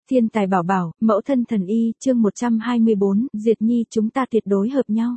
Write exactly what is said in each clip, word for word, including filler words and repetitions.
Thiên tài bảo bảo, mẫu thân thần y, chương một trăm hai mươi bốn, Diệt Nhi chúng ta tuyệt đối hợp nhau.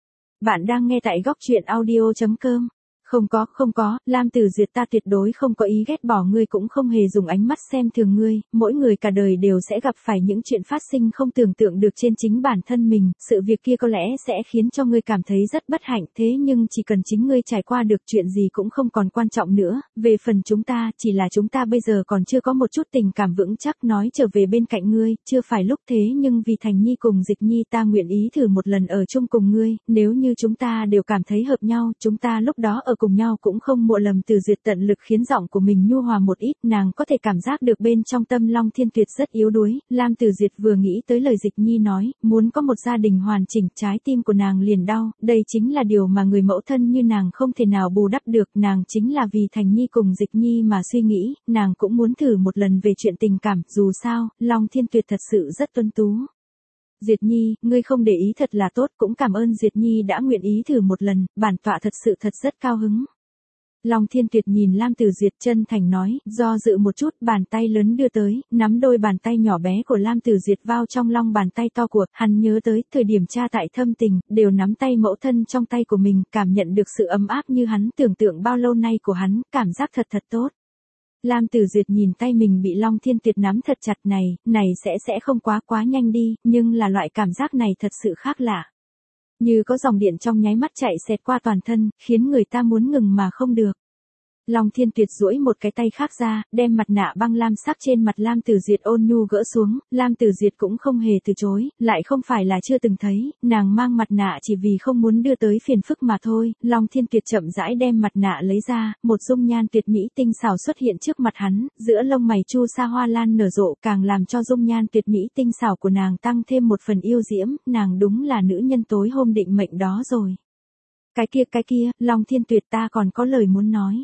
Bạn đang nghe tại góc truyện audio chấm com. Không có, không có, Lam Tử Duyệt ta tuyệt đối không có ý ghét bỏ ngươi, cũng không hề dùng ánh mắt xem thường ngươi, mỗi người cả đời đều sẽ gặp phải những chuyện phát sinh không tưởng tượng được trên chính bản thân mình, sự việc kia có lẽ sẽ khiến cho ngươi cảm thấy rất bất hạnh, thế nhưng chỉ cần chính ngươi trải qua được chuyện gì cũng không còn quan trọng nữa, về phần chúng ta, chỉ là chúng ta bây giờ còn chưa có một chút tình cảm vững chắc nói trở về bên cạnh ngươi, chưa phải lúc thế nhưng vì Thành Nhi cùng Dịch Nhi ta nguyện ý thử một lần ở chung cùng ngươi, nếu như chúng ta đều cảm thấy hợp nhau, chúng ta lúc đó ở cùng nhau cũng không muộn. Lầm Từ Duyệt tận lực khiến giọng của mình nhu hòa một ít, nàng có thể cảm giác được bên trong tâm Long Thiên Tuyệt rất yếu đuối. Lam Từ Duyệt vừa nghĩ tới lời Dịch Nhi nói, muốn có một gia đình hoàn chỉnh, trái tim của nàng liền đau, đây chính là điều mà người mẫu thân như nàng không thể nào bù đắp được, nàng chính là vì Thành Nhi cùng Dịch Nhi mà suy nghĩ, nàng cũng muốn thử một lần về chuyện tình cảm, dù sao, Long Thiên Tuyệt thật sự rất tuấn tú. Diệt Nhi, ngươi không để ý thật là tốt, cũng cảm ơn Diệt Nhi đã nguyện ý thử một lần, bản tọa thật sự thật rất cao hứng. Long Thiên Tuyệt nhìn Lam Tử Duyệt chân thành nói, do dự một chút, bàn tay lớn đưa tới, nắm đôi bàn tay nhỏ bé của Lam Tử Duyệt vào trong lòng bàn tay to của, hắn nhớ tới thời điểm cha tại thâm tình, đều nắm tay mẫu thân trong tay của mình, cảm nhận được sự ấm áp như hắn tưởng tượng bao lâu nay của hắn, cảm giác thật thật tốt. Lam Tử Duyệt nhìn tay mình bị Long Thiên Tuyệt nắm thật chặt này, này sẽ sẽ không quá quá nhanh đi, nhưng là loại cảm giác này thật sự khác lạ. Như có dòng điện trong nháy mắt chạy xẹt qua toàn thân, khiến người ta muốn ngừng mà không được. Long Thiên Tuyệt duỗi một cái tay khác ra, đem mặt nạ băng lam sắc trên mặt Lam Tử Duyệt ôn nhu gỡ xuống, Lam Tử Duyệt cũng không hề từ chối, lại không phải là chưa từng thấy, nàng mang mặt nạ chỉ vì không muốn đưa tới phiền phức mà thôi. Long Thiên Tuyệt chậm rãi đem mặt nạ lấy ra, một dung nhan tuyệt mỹ tinh xảo xuất hiện trước mặt hắn, giữa lông mày chu sa hoa lan nở rộ, càng làm cho dung nhan tuyệt mỹ tinh xảo của nàng tăng thêm một phần yêu diễm, nàng đúng là nữ nhân tối hôm định mệnh đó rồi. Cái kia cái kia, Long Thiên Tuyệt ta còn có lời muốn nói.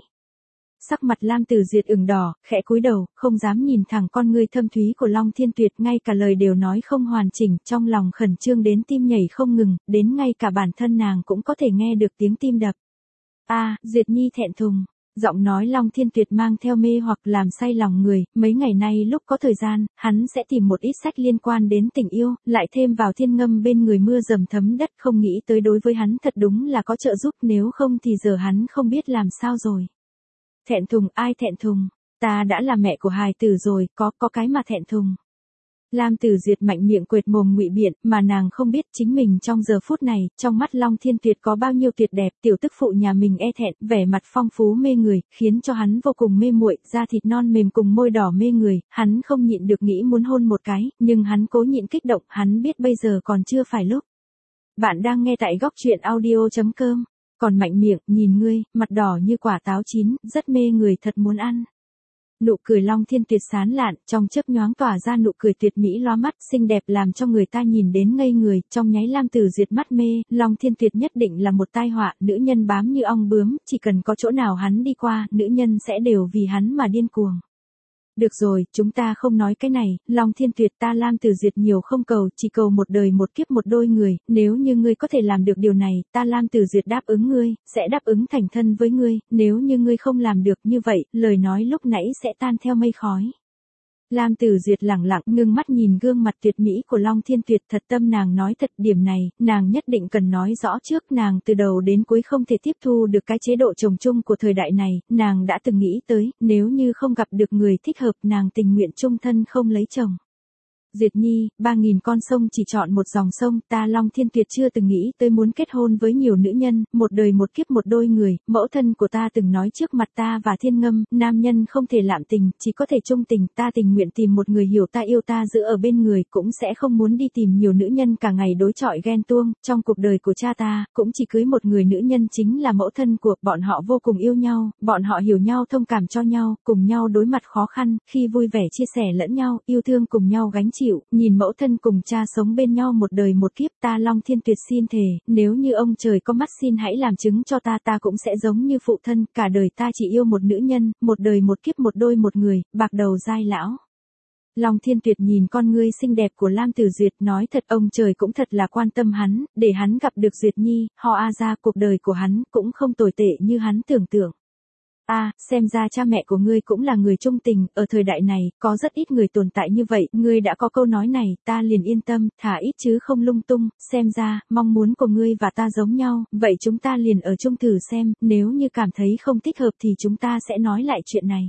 Sắc mặt Lam Tử Duyệt ửng đỏ, khẽ cúi đầu, không dám nhìn thẳng con ngươi thâm thúy của Long Thiên Tuyệt, ngay cả lời đều nói không hoàn chỉnh, trong lòng khẩn trương đến tim nhảy không ngừng, đến ngay cả bản thân nàng cũng có thể nghe được tiếng tim đập. A, à, Duyệt Nhi thẹn thùng. Giọng nói Long Thiên Tuyệt mang theo mê hoặc làm say lòng người, mấy ngày nay lúc có thời gian, hắn sẽ tìm một ít sách liên quan đến tình yêu, lại thêm vào thiên ngâm bên người mưa dầm thấm đất, không nghĩ tới đối với hắn thật đúng là có trợ giúp, nếu không thì giờ hắn không biết làm sao rồi. Thẹn thùng, ai thẹn thùng, ta đã là mẹ của hài tử rồi, có, có cái mà thẹn thùng. Lam Tử Duyệt mạnh miệng quệt mồm ngụy biện, mà nàng không biết chính mình trong giờ phút này, trong mắt Long Thiên Tuyệt có bao nhiêu tuyệt đẹp, tiểu tức phụ nhà mình e thẹn, vẻ mặt phong phú mê người, khiến cho hắn vô cùng mê muội, da thịt non mềm cùng môi đỏ mê người, hắn không nhịn được nghĩ muốn hôn một cái, nhưng hắn cố nhịn kích động, hắn biết bây giờ còn chưa phải lúc. Bạn đang nghe tại góc truyện audio chấm com. Còn mạnh miệng, nhìn ngươi, mặt đỏ như quả táo chín, rất mê người, thật muốn ăn. Nụ cười Long Thiên Tuyệt sán lạn, trong chớp nhoáng tỏa ra nụ cười tuyệt mỹ lóa mắt, xinh đẹp làm cho người ta nhìn đến ngây người, trong nháy Lam Tử Duyệt mắt mê, Long Thiên Tuyệt nhất định là một tai họa, nữ nhân bám như ong bướm, chỉ cần có chỗ nào hắn đi qua, nữ nhân sẽ đều vì hắn mà điên cuồng. Được rồi, chúng ta không nói cái này, Long Thiên Tuyệt ta Lam Tử Duyệt nhiều không cầu, chỉ cầu một đời một kiếp một đôi người, nếu như ngươi có thể làm được điều này, ta Lam Tử Duyệt đáp ứng ngươi, sẽ đáp ứng thành thân với ngươi, nếu như ngươi không làm được như vậy, lời nói lúc nãy sẽ tan theo mây khói. Lam Tử Duyệt lẳng lặng ngưng mắt nhìn gương mặt tuyệt mỹ của Long Thiên Tuyệt, thật tâm nàng nói thật, điểm này, nàng nhất định cần nói rõ trước, nàng từ đầu đến cuối không thể tiếp thu được cái chế độ chồng chung của thời đại này, nàng đã từng nghĩ tới, nếu như không gặp được người thích hợp, nàng tình nguyện chung thân không lấy chồng. Diệt Nhi, ba nghìn con sông chỉ chọn một dòng sông, ta Long Thiên Tuyệt chưa từng nghĩ tới muốn kết hôn với nhiều nữ nhân, một đời một kiếp một đôi người, mẫu thân của ta từng nói trước mặt ta và thiên ngâm, nam nhân không thể lạm tình, chỉ có thể trung tình, ta tình nguyện tìm một người hiểu ta yêu ta giữ ở bên người, cũng sẽ không muốn đi tìm nhiều nữ nhân cả ngày đối chọi ghen tuông, trong cuộc đời của cha ta, cũng chỉ cưới một người nữ nhân chính là mẫu thân của, bọn họ vô cùng yêu nhau, bọn họ hiểu nhau thông cảm cho nhau, cùng nhau đối mặt khó khăn, khi vui vẻ chia sẻ lẫn nhau, yêu thương cùng nhau gánh chịu, nhìn mẫu thân cùng cha sống bên nhau một đời một kiếp, ta Long Thiên Tuyệt xin thề, nếu như ông trời có mắt xin hãy làm chứng cho ta, ta cũng sẽ giống như phụ thân, cả đời ta chỉ yêu một nữ nhân, một đời một kiếp một đôi một người, bạc đầu dai lão. Long Thiên Tuyệt nhìn con ngươi xinh đẹp của Lam Tử Duyệt, nói thật ông trời cũng thật là quan tâm hắn, để hắn gặp được Duyệt Nhi, họ A ra cuộc đời của hắn cũng không tồi tệ như hắn tưởng tượng. À, xem ra cha mẹ của ngươi cũng là người trung tình, ở thời đại này, có rất ít người tồn tại như vậy, ngươi đã có câu nói này, ta liền yên tâm, thả ít chứ không lung tung, xem ra, mong muốn của ngươi và ta giống nhau, vậy chúng ta liền ở chung thử xem, nếu như cảm thấy không thích hợp thì chúng ta sẽ nói lại chuyện này.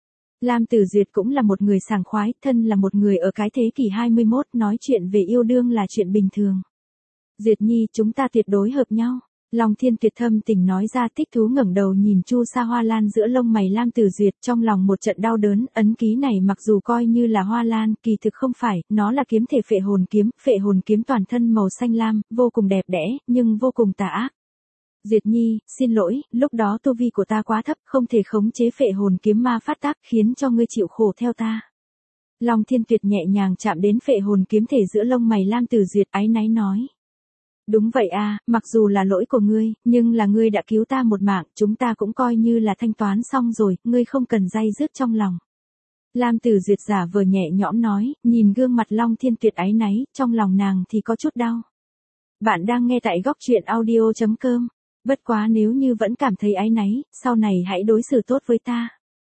Lam Tử Duyệt cũng là một người sảng khoái, thân là một người ở cái thế kỷ hai mươi mốt, nói chuyện về yêu đương là chuyện bình thường. Duyệt Nhi, chúng ta tuyệt đối hợp nhau. Long Thiên Tuyệt thâm tình nói ra, thích thú ngẩng đầu nhìn Chu Sa Hoa Lan giữa lông mày Lam Tử Duyệt, trong lòng một trận đau đớn, ấn ký này mặc dù coi như là hoa lan, kỳ thực không phải, nó là kiếm thể phệ hồn kiếm, phệ hồn kiếm toàn thân màu xanh lam, vô cùng đẹp đẽ, nhưng vô cùng tà ác. Duyệt Nhi, xin lỗi, lúc đó tu vi của ta quá thấp, không thể khống chế phệ hồn kiếm ma phát tác, khiến cho ngươi chịu khổ theo ta. Long Thiên Tuyệt nhẹ nhàng chạm đến phệ hồn kiếm thể giữa lông mày Lam Tử Duyệt, áy náy nói. Đúng vậy à, mặc dù là lỗi của ngươi, nhưng là ngươi đã cứu ta một mạng, chúng ta cũng coi như là thanh toán xong rồi, ngươi không cần day dứt trong lòng. Lam Tử Duyệt giả vờ nhẹ nhõm nói, nhìn gương mặt Long Thiên Tuyệt áy náy, trong lòng nàng thì có chút đau. Bạn đang nghe tại góc truyện audio chấm com. Bất quá nếu như vẫn cảm thấy áy náy, sau này hãy đối xử tốt với ta.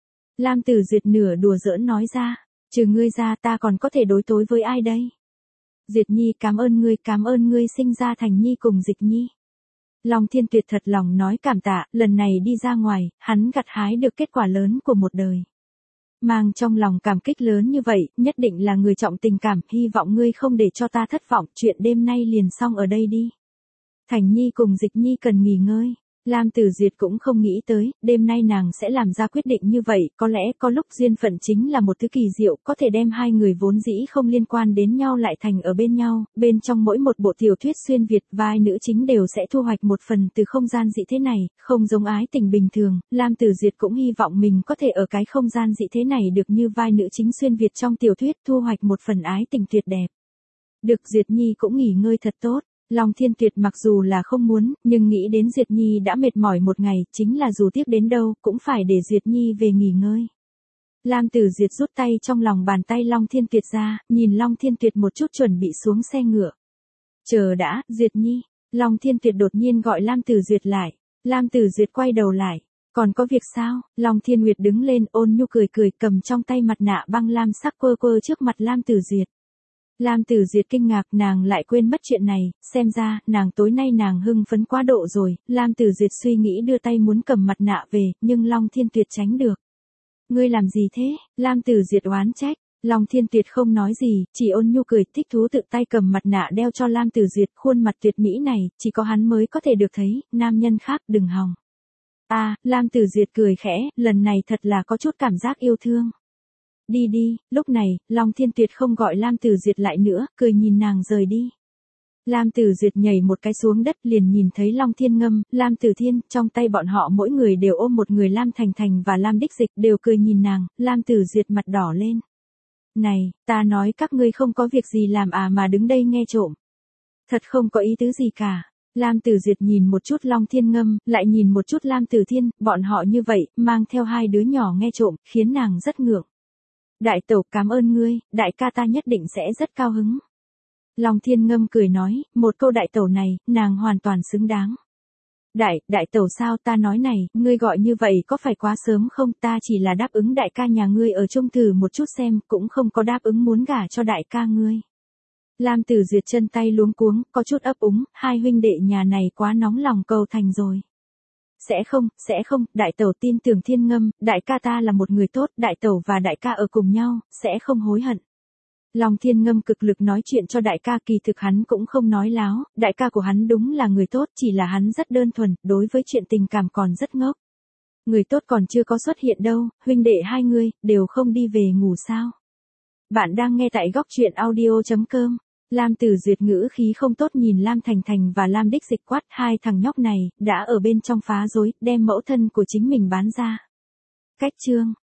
Lam Tử Duyệt nửa đùa giỡn nói ra, trừ ngươi ra ta còn có thể đối tối với ai đây? Duyệt Nhi, cảm ơn ngươi, cảm ơn ngươi sinh ra thành Nhi cùng Dịch Nhi. Long Thiên Tuyệt thật lòng nói cảm tạ, lần này đi ra ngoài, hắn gặt hái được kết quả lớn của một đời. Mang trong lòng cảm kích lớn như vậy, nhất định là người trọng tình cảm, hy vọng ngươi không để cho ta thất vọng, chuyện đêm nay liền xong ở đây đi. Thành Nhi cùng Dịch Nhi cần nghỉ ngơi. Lam Tử Duyệt cũng không nghĩ tới, đêm nay nàng sẽ làm ra quyết định như vậy, có lẽ có lúc duyên phận chính là một thứ kỳ diệu, có thể đem hai người vốn dĩ không liên quan đến nhau lại thành ở bên nhau, bên trong mỗi một bộ tiểu thuyết xuyên Việt, vai nữ chính đều sẽ thu hoạch một phần từ không gian dị thế này, không giống ái tình bình thường, Lam Tử Duyệt cũng hy vọng mình có thể ở cái không gian dị thế này được như vai nữ chính xuyên Việt trong tiểu thuyết, thu hoạch một phần ái tình tuyệt đẹp. Được, Duyệt Nhi cũng nghỉ ngơi thật tốt. Long Thiên Tuyệt mặc dù là không muốn, nhưng nghĩ đến Duyệt Nhi đã mệt mỏi một ngày, chính là dù tiếc đến đâu, cũng phải để Duyệt Nhi về nghỉ ngơi. Lam Tử Duyệt rút tay trong lòng bàn tay Long Thiên Tuyệt ra, nhìn Long Thiên Tuyệt một chút chuẩn bị xuống xe ngựa. Chờ đã, Duyệt Nhi. Long Thiên Tuyệt đột nhiên gọi Lam Tử Duyệt lại. Lam Tử Duyệt quay đầu lại. Còn có việc sao? Long Thiên Nguyệt đứng lên ôn nhu cười cười, cầm trong tay mặt nạ băng lam sắc quơ quơ trước mặt Lam Tử Duyệt. Lam Tử Duyệt kinh ngạc, nàng lại quên mất chuyện này, xem ra, nàng tối nay nàng hưng phấn quá độ rồi, Lam Tử Duyệt suy nghĩ đưa tay muốn cầm mặt nạ về, nhưng Long Thiên Tuyệt tránh được. Ngươi làm gì thế? Lam Tử Duyệt oán trách, Long Thiên Tuyệt không nói gì, chỉ ôn nhu cười, thích thú tự tay cầm mặt nạ đeo cho Lam Tử Duyệt, khuôn mặt tuyệt mỹ này, chỉ có hắn mới có thể được thấy, nam nhân khác đừng hòng. À, Lam Tử Duyệt cười khẽ, lần này thật là có chút cảm giác yêu thương. Đi đi, lúc này, Long Thiên Tuyệt không gọi Lam Tử Duyệt lại nữa, cười nhìn nàng rời đi. Lam Tử Duyệt nhảy một cái xuống đất liền nhìn thấy Long Thiên Ngâm, Lam Tử Thiên, trong tay bọn họ mỗi người đều ôm một người Lam Thành Thành và Lam Đích Dịch, đều cười nhìn nàng, Lam Tử Duyệt mặt đỏ lên. Này, ta nói các ngươi không có việc gì làm à mà đứng đây nghe trộm. Thật không có ý tứ gì cả. Lam Tử Duyệt nhìn một chút Long Thiên Ngâm, lại nhìn một chút Lam Tử Thiên, bọn họ như vậy, mang theo hai đứa nhỏ nghe trộm, khiến nàng rất ngượng. Đại tẩu, cảm ơn ngươi, đại ca ta nhất định sẽ rất cao hứng. Long Thiên Ngâm cười nói, một câu đại tẩu này, nàng hoàn toàn xứng đáng. Đại, đại tẩu sao, ta nói này, ngươi gọi như vậy có phải quá sớm không, ta chỉ là đáp ứng đại ca nhà ngươi ở chung thử một chút xem, cũng không có đáp ứng muốn gả cho đại ca ngươi. Lam Tử Duyệt chân tay luống cuống, có chút ấp úng, hai huynh đệ nhà này quá nóng lòng cầu thành rồi. Sẽ không, sẽ không, đại tẩu tin tưởng Thiên Ngâm, đại ca ta là một người tốt, đại tẩu và đại ca ở cùng nhau, sẽ không hối hận. Long Thiên Ngâm cực lực nói chuyện cho đại ca, kỳ thực hắn cũng không nói láo, đại ca của hắn đúng là người tốt, chỉ là hắn rất đơn thuần, đối với chuyện tình cảm còn rất ngốc. Người tốt còn chưa có xuất hiện đâu, huynh đệ hai người, đều không đi về ngủ sao. Bạn đang nghe tại góc truyện audio chấm com. Lam Tử Duyệt ngữ khí không tốt nhìn Lam Thành Thành và Lam Đích Dịch quát, hai thằng nhóc này, đã ở bên trong phá rối, đem mẫu thân của chính mình bán ra. Cách chương.